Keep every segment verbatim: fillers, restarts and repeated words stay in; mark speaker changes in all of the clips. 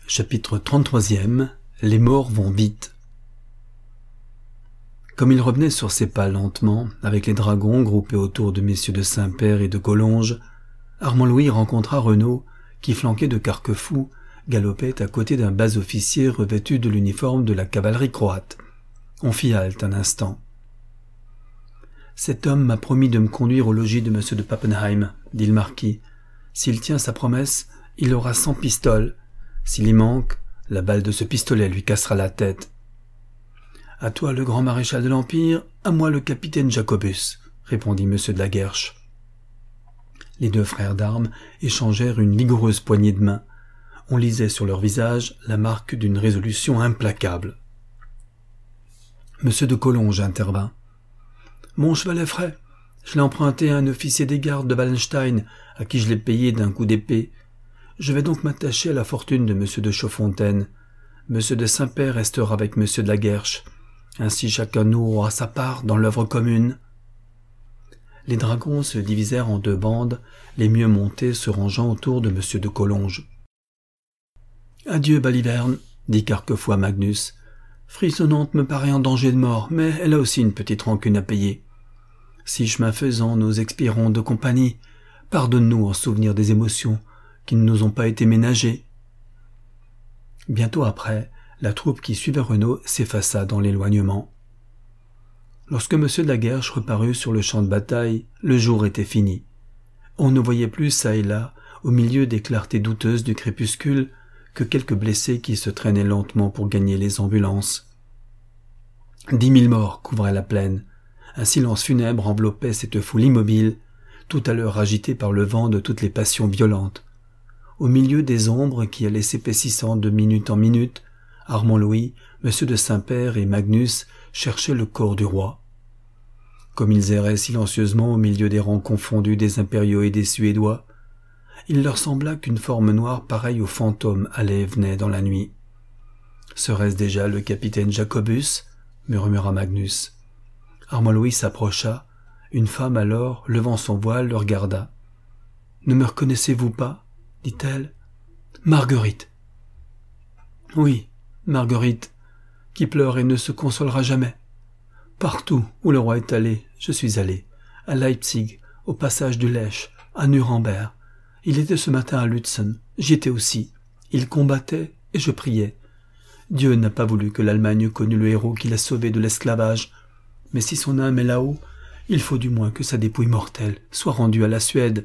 Speaker 1: Chapitre trente-troisième. Les morts vont vite. Comme il revenait sur ses pas lentement, avec les dragons groupés autour de messieurs de Saint-Père et de Collonges, Armand-Louis rencontra Renaud, qui, flanqué de Carquefou, galopait à côté d'un bas officier revêtu de l'uniforme de la cavalerie croate. On fit halte un instant. « Cet homme m'a promis de me conduire au logis de monsieur de Pappenheim, dit le marquis. S'il tient sa promesse, il aura cent pistoles. S'il y manque, la balle de ce pistolet lui cassera la tête. »« À toi le grand maréchal de l'Empire, à moi le capitaine Jacobus, » répondit monsieur de la Guerche. Les deux frères d'armes échangèrent une vigoureuse poignée de main. On lisait sur leur visage la marque d'une résolution implacable. Monsieur de Collonges intervint. « Mon cheval est frais. Je l'ai emprunté à un officier des gardes de Wallenstein, à qui je l'ai payé d'un coup d'épée. Je vais donc m'attacher à la fortune de monsieur de Chaudfontaine. Monsieur de Saint-Père restera avec monsieur de la Guerche. Ainsi chacun de nous aura sa part dans l'œuvre commune. » Les dragons se divisèrent en deux bandes, les mieux montés se rangeant autour de monsieur de Collonges. « Adieu, Baliverne, dit Carquefou à Magnus. Frissonnante me paraît en danger de mort, mais elle a aussi une petite rancune à payer. Si chemin faisant nous expirons de compagnie, pardonne-nous en souvenir des émotions qui ne nous ont pas été ménagées. » Bientôt après, la troupe qui suivait Renaud s'effaça dans l'éloignement. Lorsque monsieur de la Guerche reparut sur le champ de bataille, le jour était fini. On ne voyait plus çà et là, au milieu des clartés douteuses du crépuscule, que quelques blessés qui se traînaient lentement pour gagner les ambulances. Dix mille morts couvraient la plaine. Un silence funèbre enveloppait cette foule immobile, tout à l'heure agitée par le vent de toutes les passions violentes. Au milieu des ombres qui allaient s'épaississant de minute en minute, Armand-Louis, monsieur de Saint-Père et Magnus cherchaient le corps du roi. Comme ils erraient silencieusement au milieu des rangs confondus des impériaux et des Suédois, il leur sembla qu'une forme noire pareille aux fantômes allait et venait dans la nuit. « Serait-ce déjà le capitaine Jacobus ?» murmura Magnus. Armand-Louis s'approcha. Une femme alors, levant son voile, le regarda. « Ne me reconnaissez-vous pas ?» dit-elle. « Marguerite. »« Oui, Marguerite, qui pleure et ne se consolera jamais. Partout où le roi est allé, je suis allé. À Leipzig, au passage du Lech, à Nuremberg. Il était ce matin à Lutzen, j'y étais aussi. Il combattait et je priais. Dieu n'a pas voulu que l'Allemagne connût le héros qui l'a sauvé de l'esclavage. Mais si son âme est là-haut, il faut du moins que sa dépouille mortelle soit rendue à la Suède.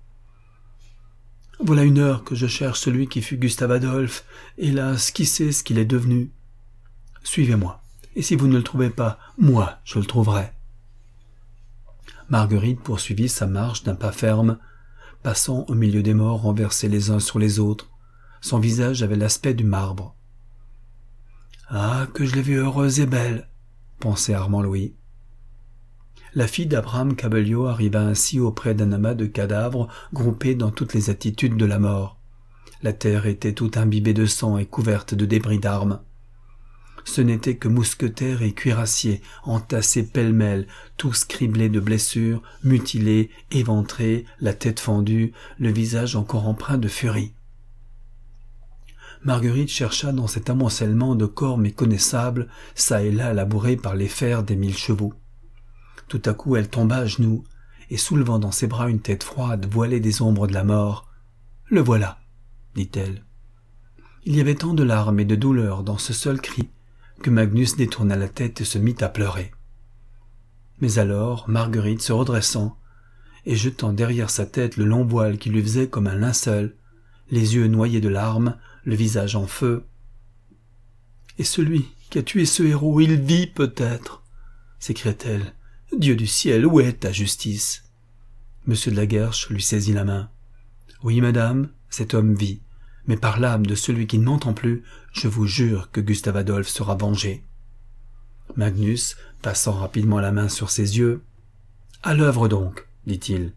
Speaker 1: Voilà une heure que je cherche celui qui fut Gustave Adolphe. Hélas, qui sait ce qu'il est devenu? Suivez-moi, et si vous ne le trouvez pas, moi je le trouverai. » Marguerite poursuivit sa marche d'un pas ferme, passant au milieu des morts renversés les uns sur les autres. Son visage avait l'aspect du marbre. « Ah, que je l'ai vue heureuse et belle !» pensait Armand-Louis. La fille d'Abraham Cabellio arriva ainsi auprès d'un amas de cadavres groupés dans toutes les attitudes de la mort. La terre était toute imbibée de sang et couverte de débris d'armes. Ce n'étaient que mousquetaires et cuirassiers entassés pêle-mêle, tous criblés de blessures, mutilés, éventrés, la tête fendue, le visage encore empreint de furie. Marguerite chercha dans cet amoncellement de corps méconnaissables, çà et là labourés par les fers des mille chevaux. Tout à coup elle tomba à genoux, et soulevant dans ses bras une tête froide voilée des ombres de la mort. « Le voilà !» dit-elle. Il y avait tant de larmes et de douleur dans ce seul cri que Magnus détourna la tête et se mit à pleurer. Mais alors Marguerite se redressant, et jetant derrière sa tête le long voile qui lui faisait comme un linceul, les yeux noyés de larmes, le visage en feu. « Et celui qui a tué ce héros, il vit peut-être !» s'écria-t-elle. « Dieu du ciel, où est ta justice ?» Monsieur de la Guerche lui saisit la main. « Oui, madame, cet homme vit, mais par l'âme de celui qui ne m'entend plus, je vous jure que Gustave Adolphe sera vengé. » Magnus, passant rapidement la main sur ses yeux, « À l'œuvre donc, dit-il.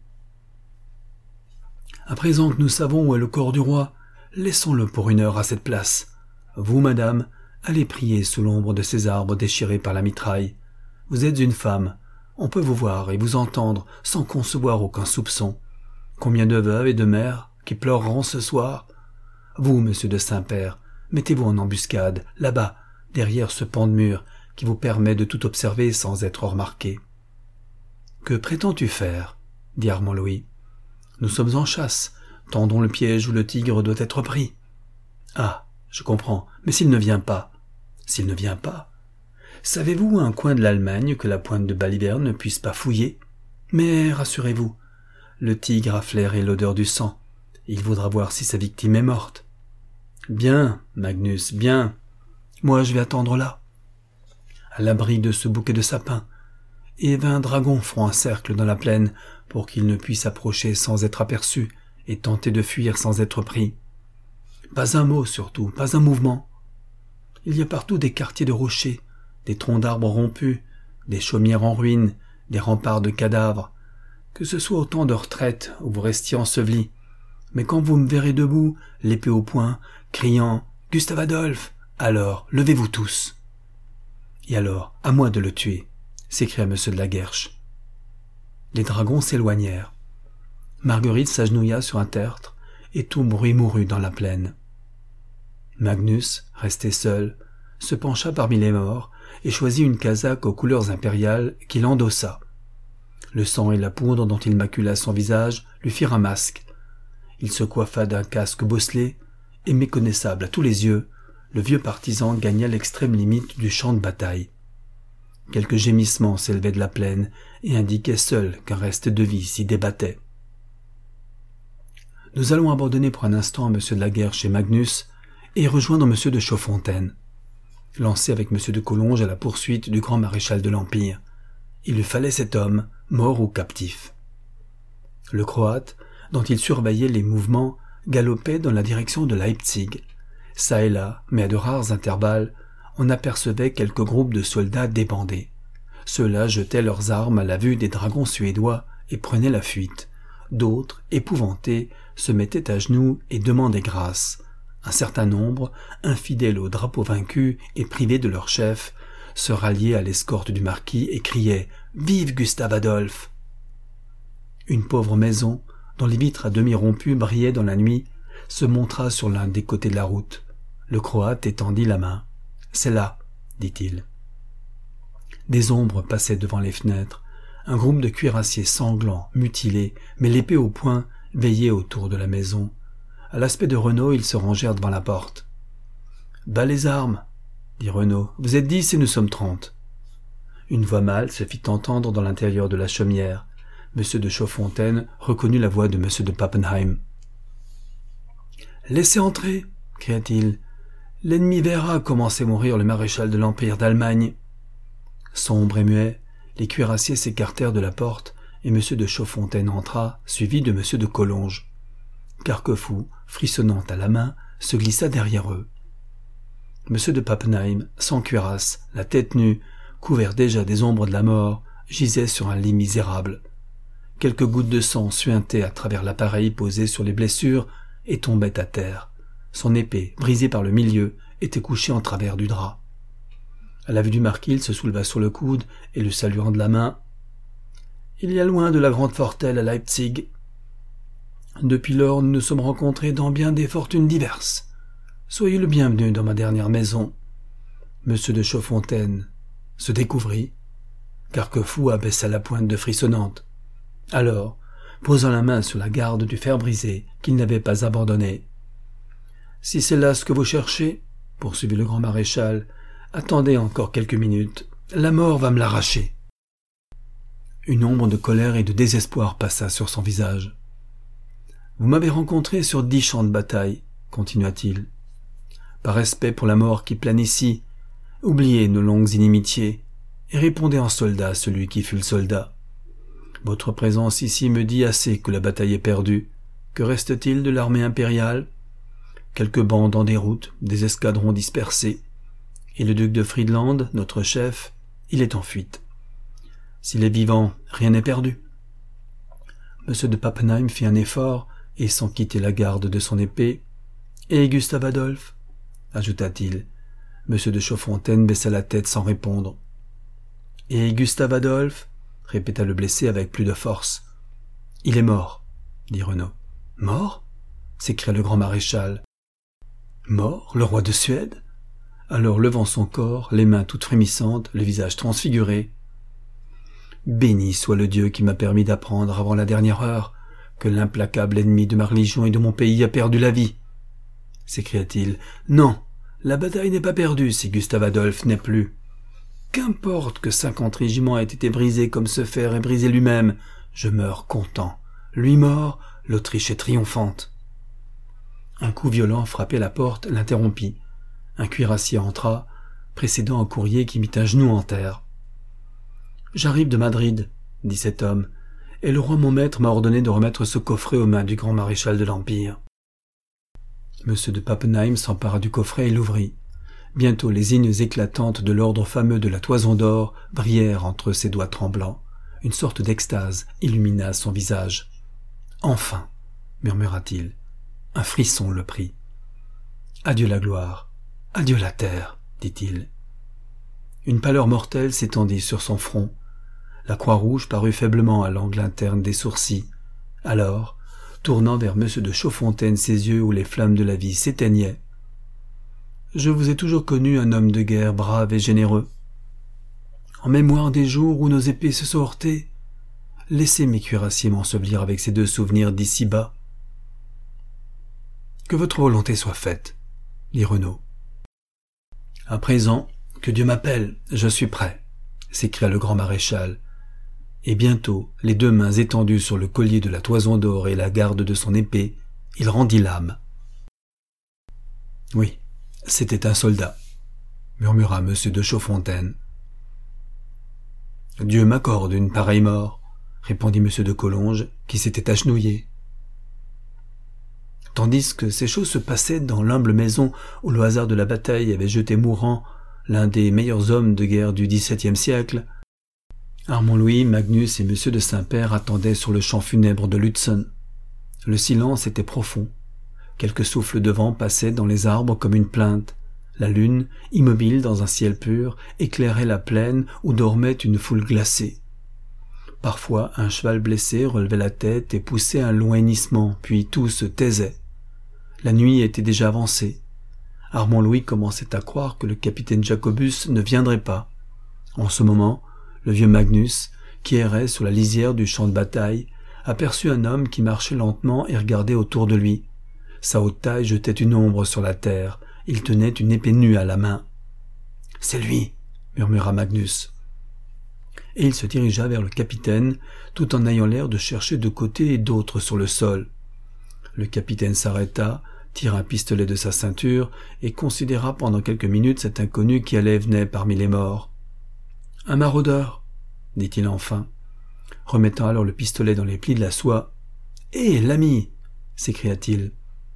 Speaker 1: À présent que nous savons où est le corps du roi, laissons-le pour une heure à cette place. Vous, madame, allez prier sous l'ombre de ces arbres déchirés par la mitraille. Vous êtes une femme. On peut vous voir et vous entendre sans concevoir aucun soupçon. Combien de veuves et de mères qui pleureront ce soir? Vous, monsieur de Saint-Père, Mettez-vous en embuscade, là-bas, derrière ce pan de mur, qui vous permet de tout observer sans être remarqué. »« Que prétends-tu faire ?» dit Armand Louis. « Nous sommes en chasse, tendons le piège où le tigre doit être pris. »« Ah, je comprends, mais s'il ne vient pas ?»« S'il ne vient pas ? Savez-vous un coin de l'Allemagne que la pointe de Baliverne ne puisse pas fouiller ? Mais rassurez-vous, le tigre a flairé l'odeur du sang. Il voudra voir si sa victime est morte. »« Bien, Magnus, bien. Moi, je vais attendre là, à l'abri de ce bouquet de sapins, et vingt dragons feront un cercle dans la plaine pour qu'ils ne puissent approcher sans être aperçus et tenter de fuir sans être pris. Pas un mot surtout, pas un mouvement. Il y a partout des quartiers de rochers, des troncs d'arbres rompus, des chaumières en ruine, des remparts de cadavres. Que ce soit autant de retraites où vous restiez ensevelis. Mais quand vous me verrez debout, l'épée au poing, criant « Gustave Adolphe !» alors levez-vous tous. Et alors, à moi de le tuer, s'écria M. de la Guerche. Les dragons s'éloignèrent. Marguerite s'agenouilla sur un tertre, et tout bruit mourut dans la plaine. Magnus, resté seul, se pencha parmi les morts et choisit une casaque aux couleurs impériales qu'il endossa. Le sang et la poudre dont il macula son visage lui firent un masque. Il se coiffa d'un casque bosselé, et méconnaissable à tous les yeux, le vieux partisan gagna l'extrême limite du champ de bataille. Quelques gémissements s'élevaient de la plaine et indiquaient seuls qu'un reste de vie s'y débattait. Nous allons abandonner pour un instant M. de la Guerche et Magnus et rejoindre M. de Chaudfontaine. Lancé avec M. de Collonges à la poursuite du grand maréchal de l'Empire, il lui fallait cet homme, mort ou captif. Le Croate, dont il surveillait les mouvements, galopait dans la direction de Leipzig. Ça et là, mais à de rares intervalles, on apercevait quelques groupes de soldats débandés. Ceux-là jetaient leurs armes à la vue des dragons suédois et prenaient la fuite. D'autres, épouvantés, se mettaient à genoux et demandaient grâce. Un certain nombre, infidèles au drapeau vaincu et privés de leur chef, se ralliaient à l'escorte du marquis et criaient « Vive Gustave Adolphe !» Une pauvre maison, dont les vitres à demi rompues brillaient dans la nuit, se montra sur l'un des côtés de la route. Le Croate étendit la main. « C'est là, » dit-il. Des ombres passaient devant les fenêtres. Un groupe de cuirassiers sanglants, mutilés, mais l'épée au poing, veillait autour de la maison. À l'aspect de Renaud, ils se rangèrent devant la porte. « Bas les armes !» dit Renaud. « Vous êtes dix et nous sommes trente. » Une voix mâle se fit entendre dans l'intérieur de la chaumière. M. de Chaudfontaine reconnut la voix de M. de Pappenheim. « Laissez entrer !» cria-t-il. « L'ennemi verra comment sait mourir le maréchal de l'Empire d'Allemagne. » Sombre et muet, les cuirassiers s'écartèrent de la porte et M. de Chaudfontaine entra, suivi de M. de Collonges. Carquefou, frissonnant à la main, se glissa derrière eux. M. de Pappenheim, sans cuirasse, la tête nue, couvert déjà des ombres de la mort, gisait sur un lit misérable. Quelques gouttes de sang suintaient à travers l'appareil posé sur les blessures et tombaient à terre. Son épée, brisée par le milieu, était couchée en travers du drap. À la vue du marquis, il se souleva sur le coude et le saluant de la main. « Il y a loin de la grande fortelle à Leipzig. Depuis lors, nous nous sommes rencontrés dans bien des fortunes diverses. Soyez le bienvenu dans ma dernière maison. » Monsieur de Chaudfontaine se découvrit. Carquefou abaissa la pointe de frissonnante. Alors, posant la main sur la garde du fer brisé qu'il n'avait pas abandonné. « Si c'est là ce que vous cherchez, poursuivit le grand maréchal, attendez encore quelques minutes, la mort va me l'arracher. » Une ombre de colère et de désespoir passa sur son visage. « Vous m'avez rencontré sur dix champs de bataille, continua-t-il. Par respect pour la mort qui plane ici, oubliez nos longues inimitiés et répondez en soldat à celui qui fut le soldat. Votre présence ici me dit assez que la bataille est perdue. Que reste-t-il de l'armée impériale? Quelques bandes en déroute, des escadrons dispersés. Et le duc de Friedland, notre chef, il est en fuite. S'il est vivant, rien n'est perdu. » M. de Pappenheim fit un effort, et sans quitter la garde de son épée. « Et Gustave Adolphe ?» ajouta-t-il. M. de Chaudfontaine baissa la tête sans répondre. « Et Gustave Adolphe ?» répéta le blessé avec plus de force. « Il est mort, » dit Renaud. « Mort ?» s'écria le grand maréchal. Mort, le roi de Suède? Alors levant son corps, les mains toutes frémissantes, le visage transfiguré. Béni soit le Dieu qui m'a permis d'apprendre avant la dernière heure que l'implacable ennemi de ma religion et de mon pays a perdu la vie, s'écria-t-il. Non, la bataille n'est pas perdue si Gustave Adolphe n'est plus. Qu'importe que cinquante régiments aient été brisés comme ce fer est brisé lui-même, je meurs content. Lui mort, l'Autriche est triomphante. Un coup violent frappé à la porte l'interrompit. Un cuirassier entra, précédant un courrier qui mit un genou en terre. « J'arrive de Madrid, » dit cet homme, « et le roi mon maître m'a ordonné de remettre ce coffret aux mains du grand maréchal de l'Empire. » Monsieur de Pappenheim s'empara du coffret et l'ouvrit. Bientôt les lignes éclatantes de l'ordre fameux de la Toison d'Or brillèrent entre ses doigts tremblants. Une sorte d'extase illumina son visage. « Enfin !» murmura-t-il. Un frisson le prit. « Adieu la gloire, adieu la terre !» dit-il. Une pâleur mortelle s'étendit sur son front. La croix rouge parut faiblement à l'angle interne des sourcils. Alors, tournant vers M. de Chaudfontaine ses yeux où les flammes de la vie s'éteignaient, « Je vous ai toujours connu un homme de guerre brave et généreux. En mémoire des jours où nos épées se sont heurtées, laissez mes cuirassiers m'ensevelir avec ces deux souvenirs d'ici bas. »« Que votre volonté soit faite, » dit Renaud. « À présent, que Dieu m'appelle, je suis prêt, » s'écria le grand maréchal. Et bientôt, les deux mains étendues sur le collier de la Toison d'Or et la garde de son épée, il rendit l'âme. « Oui, c'était un soldat, » murmura M. de Chaudfontaine. « Dieu m'accorde une pareille mort, » répondit M. de Collonges, qui s'était agenouillé. Tandis que ces choses se passaient dans l'humble maison où le hasard de la bataille avait jeté mourant l'un des meilleurs hommes de guerre du dix-septième siècle, Armand Louis, Magnus et M. de Saint-Père attendaient sur le champ funèbre de Lutzen. Le silence était profond. Quelques souffles de vent passaient dans les arbres comme une plainte. La lune, immobile dans un ciel pur, éclairait la plaine où dormait une foule glacée. Parfois, un cheval blessé relevait la tête et poussait un long hennissement, puis tout se taisait. La nuit était déjà avancée. Armand Louis commençait à croire que le capitaine Jacobus ne viendrait pas. En ce moment, le vieux Magnus, qui errait sur la lisière du champ de bataille, aperçut un homme qui marchait lentement et regardait autour de lui. Sa haute taille jetait une ombre sur la terre. Il tenait une épée nue à la main. « C'est lui !» murmura Magnus. Et il se dirigea vers le capitaine, tout en ayant l'air de chercher de côté et d'autre sur le sol. Le capitaine s'arrêta, tira un pistolet de sa ceinture et considéra pendant quelques minutes cet inconnu qui allait et venait parmi les morts. « Un maraudeur !» dit-il enfin, remettant alors le pistolet dans les plis de la soie. « Hé, l'ami !» s'écria-t-il.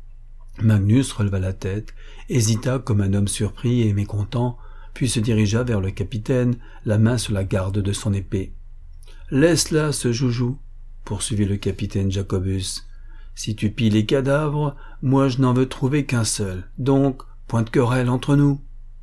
Speaker 1: Magnus releva la tête, hésita comme un homme surpris et mécontent, puis se dirigea vers le capitaine, la main sur la garde de son épée. « Laisse là ce joujou, » poursuivit le capitaine Jacobus. « Si tu pilles les cadavres, moi je n'en veux trouver qu'un seul, donc point de querelle entre nous. »«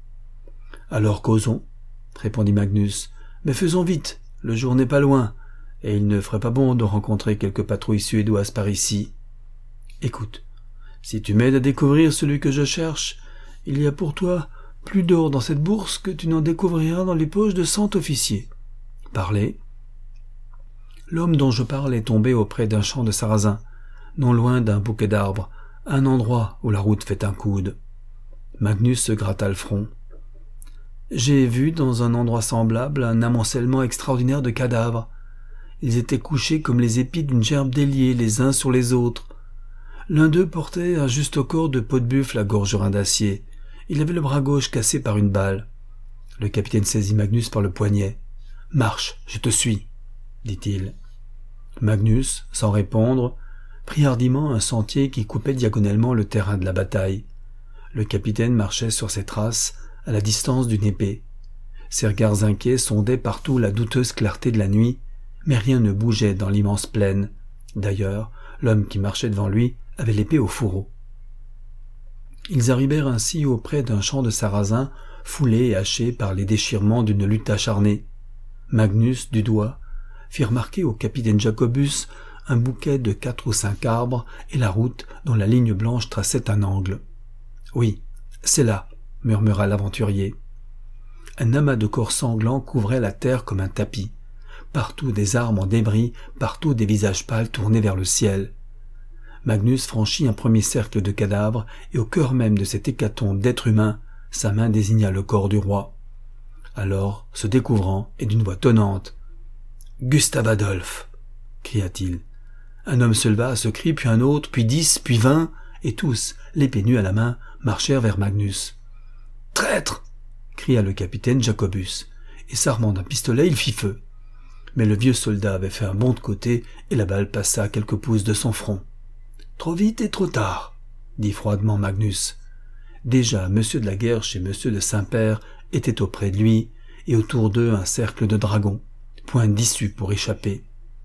Speaker 1: Alors causons, » répondit Magnus, « mais faisons vite, le jour n'est pas loin, et il ne ferait pas bon de rencontrer quelques patrouilles suédoises par ici. Écoute, si tu m'aides à découvrir celui que je cherche, il y a pour toi plus d'or dans cette bourse que tu n'en découvriras dans les poches de cent officiers. Parlez. » L'homme dont je parle est tombé auprès d'un champ de sarrasins, non loin d'un bouquet d'arbres, à un endroit où la route fait un coude. Magnus se gratta le front. « J'ai vu dans un endroit semblable un amoncellement extraordinaire de cadavres. Ils étaient couchés comme les épis d'une gerbe déliée les uns sur les autres. L'un d'eux portait un juste corps de peau de buffle à gorgerin d'acier. Il avait le bras gauche cassé par une balle. » Le capitaine saisit Magnus par le poignet. « Marche, je te suis, » dit-il. Magnus, sans répondre, prit hardiment un sentier qui coupait diagonalement le terrain de la bataille. Le capitaine marchait sur ses traces, à la distance d'une épée. Ses regards inquiets sondaient partout la douteuse clarté de la nuit, mais rien ne bougeait dans l'immense plaine. D'ailleurs, l'homme qui marchait devant lui avait l'épée au fourreau. Ils arrivèrent ainsi auprès d'un champ de sarrasins, foulé et haché par les déchirements d'une lutte acharnée. Magnus, du doigt, fit remarquer au capitaine Jacobus un bouquet de quatre ou cinq arbres et la route dont la ligne blanche traçait un angle. Oui, c'est là, murmura l'aventurier. Un amas de corps sanglants couvrait la terre comme un tapis. Partout des armes en débris, partout des visages pâles tournés vers le ciel. Magnus franchit un premier cercle de cadavres, et au cœur même de cette hécatombe d'êtres humains, sa main désigna le corps du roi. Alors, se découvrant, et d'une voix tonnante, « Gustave Adolphe !» cria-t-il. Un homme se leva à ce cri, puis un autre, puis dix, puis vingt, et tous, l'épée nue à la main, marchèrent vers Magnus. « Traître !» cria le capitaine Jacobus, et s'armant d'un pistolet, il fit feu. Mais le vieux soldat avait fait un bond de côté, et la balle passa à quelques pouces de son front. « Trop vite et trop tard !» dit froidement Magnus. Déjà, M. de la Guerche et M. de Saint-Père étaient auprès de lui, et autour d'eux un cercle de dragons, point d'issue pour échapper.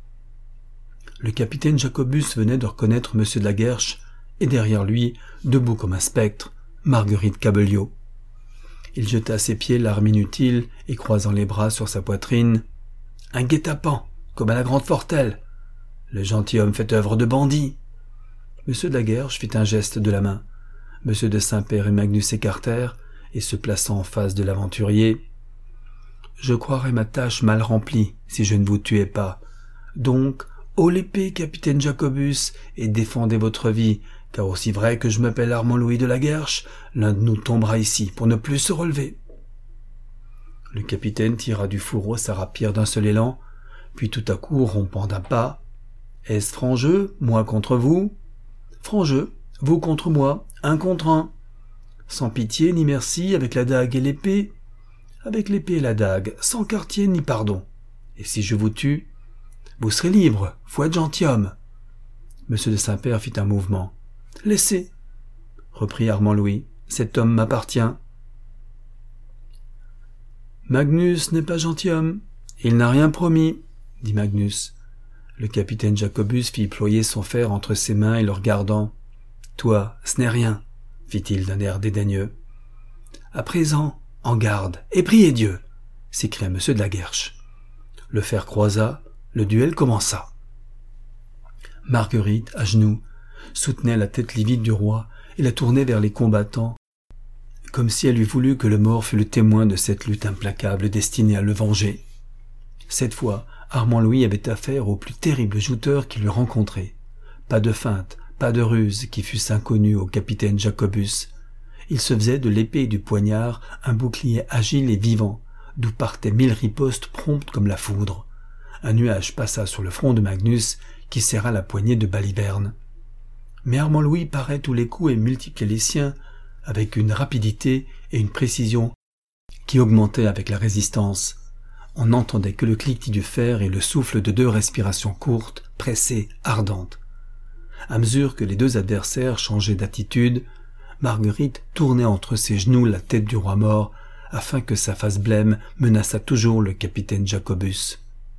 Speaker 1: Le capitaine Jacobus venait de reconnaître M. de la Guerche, et derrière lui, debout comme un spectre, Marguerite Cabelliau. Il jeta à ses pieds l'arme inutile et croisant les bras sur sa poitrine, « Un guet-apens, comme à la Grande Fortelle. Le gentilhomme fait œuvre de bandit. » M. de la Guerche fit un geste de la main. M. de Saint-Père et Magnus s'écartèrent, et se plaçant en face de l'aventurier, « Je croirais ma tâche mal remplie si je ne vous tuais pas. Donc, haut l'épée, capitaine Jacobus, et défendez votre vie, car aussi vrai que je m'appelle Armand Louis de la Guerche, l'un de nous tombera ici pour ne plus se relever. » Le capitaine tira du fourreau sa rapière d'un seul élan, puis tout à coup rompant d'un pas, « Est-ce franc jeu, moi contre vous ? Franc jeu, vous contre moi, un contre un. Sans pitié ni merci, avec la dague et l'épée, avec l'épée et la dague, sans quartier ni pardon. Et si je vous tue, vous serez libre, faut être gentilhomme. » Monsieur de Saint-Père fit un mouvement. « Laissez, » reprit Armand Louis, « cet homme m'appartient. » Magnus n'est pas gentilhomme, il n'a rien promis, dit Magnus. Le capitaine Jacobus fit ployer son fer entre ses mains et le regardant. « Toi, ce n'est rien, » fit-il d'un air dédaigneux. « À présent, en garde, et priez Dieu !» s'écria M. de la Guerche. Le fer croisa, le duel commença. Marguerite, à genoux, soutenait la tête livide du roi et la tournait vers les combattants, comme si elle eût voulu que le mort fût le témoin de cette lutte implacable destinée à le venger. Cette fois, Armand Louis avait affaire au plus terrible jouteur qu'il eût rencontré. Pas de feinte, pas de ruse qui fût inconnu au capitaine Jacobus. Il se faisait de l'épée et du poignard un bouclier agile et vivant, d'où partaient mille ripostes promptes comme la foudre. Un nuage passa sur le front de Magnus, qui serra la poignée de Baliverne. Mais Armand Louis parait tous les coups et multipliait les siens, avec une rapidité et une précision qui augmentaient avec la résistance. On n'entendait que le cliquetis du fer et le souffle de deux respirations courtes, pressées, ardentes. À mesure que les deux adversaires changeaient d'attitude, Marguerite tournait entre ses genoux la tête du roi mort, afin que sa face blême menaçât toujours le capitaine Jacobus.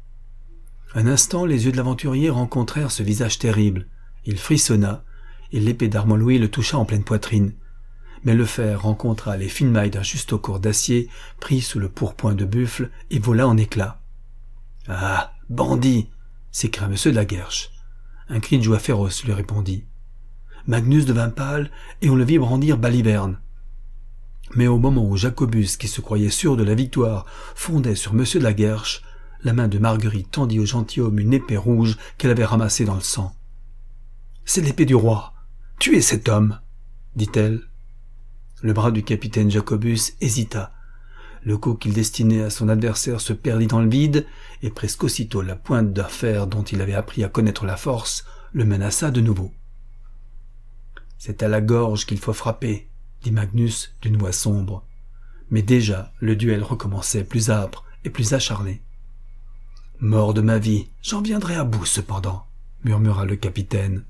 Speaker 1: Un instant, les yeux de l'aventurier rencontrèrent ce visage terrible. Il frissonna, et l'épée d'Armand Louis le toucha en pleine poitrine. Mais le fer rencontra les fines mailles d'un justocourt d'acier pris sous le pourpoint de buffle et vola en éclats. « Ah, bandit !» s'écria M. de la Guerche. Un cri de joie féroce lui répondit. Magnus devint pâle et on le vit brandir Baliverne. Mais au moment où Jacobus, qui se croyait sûr de la victoire, fondait sur M. de la Guerche, la main de Marguerite tendit au gentilhomme une épée rouge qu'elle avait ramassée dans le sang. « C'est l'épée du roi. Tuez cet homme !» dit-elle. Le bras du capitaine Jacobus hésita. Le coup qu'il destinait à son adversaire se perdit dans le vide, et presque aussitôt la pointe d'un fer dont il avait appris à connaître la force le menaça de nouveau. « C'est à la gorge qu'il faut frapper, » dit Magnus d'une voix sombre. Mais déjà le duel recommençait plus âpre et plus acharné. « Mort de ma vie, j'en viendrai à bout cependant, » murmura le capitaine.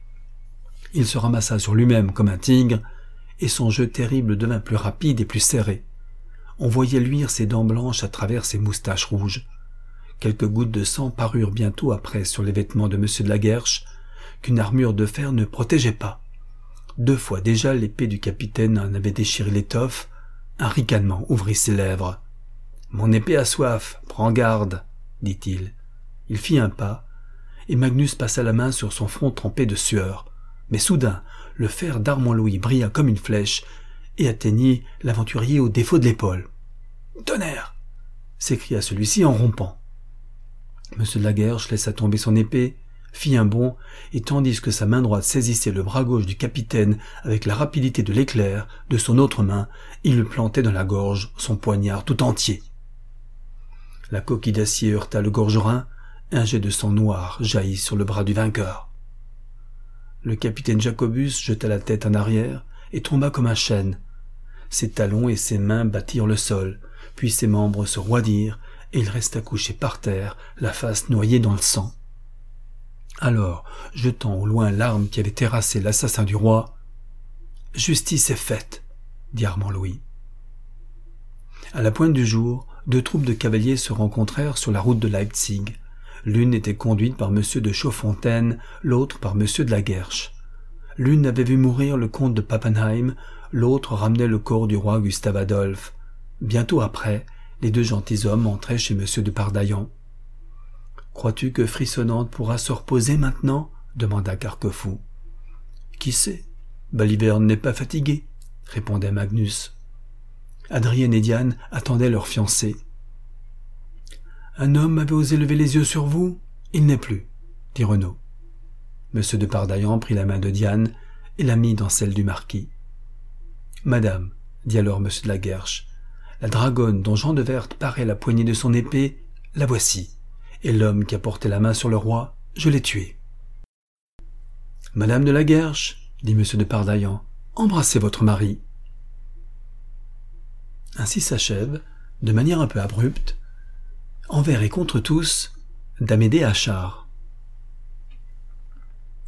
Speaker 1: Il se ramassa sur lui-même comme un tigre, et son jeu terrible devint plus rapide et plus serré. On voyait luire ses dents blanches à travers ses moustaches rouges. Quelques gouttes de sang parurent bientôt après sur les vêtements de M. de la Guerche, qu'une armure de fer ne protégeait pas. Deux fois déjà l'épée du capitaine en avait déchiré l'étoffe. Un ricanement ouvrit ses lèvres. « Mon épée a soif, prends garde !» dit-il. Il fit un pas, et Magnus passa la main sur son front trempé de sueur. Mais soudain, le fer d'Armand-Louis brilla comme une flèche et atteignit l'aventurier au défaut de l'épaule. « Tonnerre !» s'écria celui-ci en rompant. Monsieur de la Guerche laissa tomber son épée, fit un bond, et tandis que sa main droite saisissait le bras gauche du capitaine avec la rapidité de l'éclair, de son autre main, il lui plantait dans la gorge son poignard tout entier. La coquille d'acier heurta le gorgerin, un jet de sang noir jaillit sur le bras du vainqueur. Le capitaine Jacobus jeta la tête en arrière et tomba comme un chêne. Ses talons et ses mains battirent le sol, puis ses membres se roidirent et il resta couché par terre, la face noyée dans le sang. Alors, jetant au loin l'arme qui avait terrassé l'assassin du roi, « Justice est faite », dit Armand-Louis. À la pointe du jour, deux troupes de cavaliers se rencontrèrent sur la route de Leipzig. L'une était conduite par Monsieur de Chauffontaine, l'autre par Monsieur de la Guerche. L'une avait vu mourir le comte de Pappenheim, l'autre ramenait le corps du roi Gustave Adolphe. Bientôt après, les deux gentilshommes entraient chez Monsieur de Pardaillan. « Crois-tu que Frissonnante pourra se reposer maintenant ?» demanda Carquefou. « Qui sait? Baliverne n'est pas fatigué, » répondait Magnus. Adrienne et Diane attendaient leur fiancé. « Un homme avait osé lever les yeux sur vous? Il n'est plus, » dit Renaud. Monsieur de Pardaillan prit la main de Diane et la mit dans celle du marquis. « Madame, » dit alors Monsieur de la Guerche, « la dragonne dont Jean de Werth parait la poignée de son épée, la voici, et l'homme qui a porté la main sur le roi, je l'ai tué. »« Madame de la Guerche, » dit Monsieur de Pardaillan, « embrassez votre mari. » Ainsi s'achève, de manière un peu abrupte, envers et contre tous, d'Amédée Achard.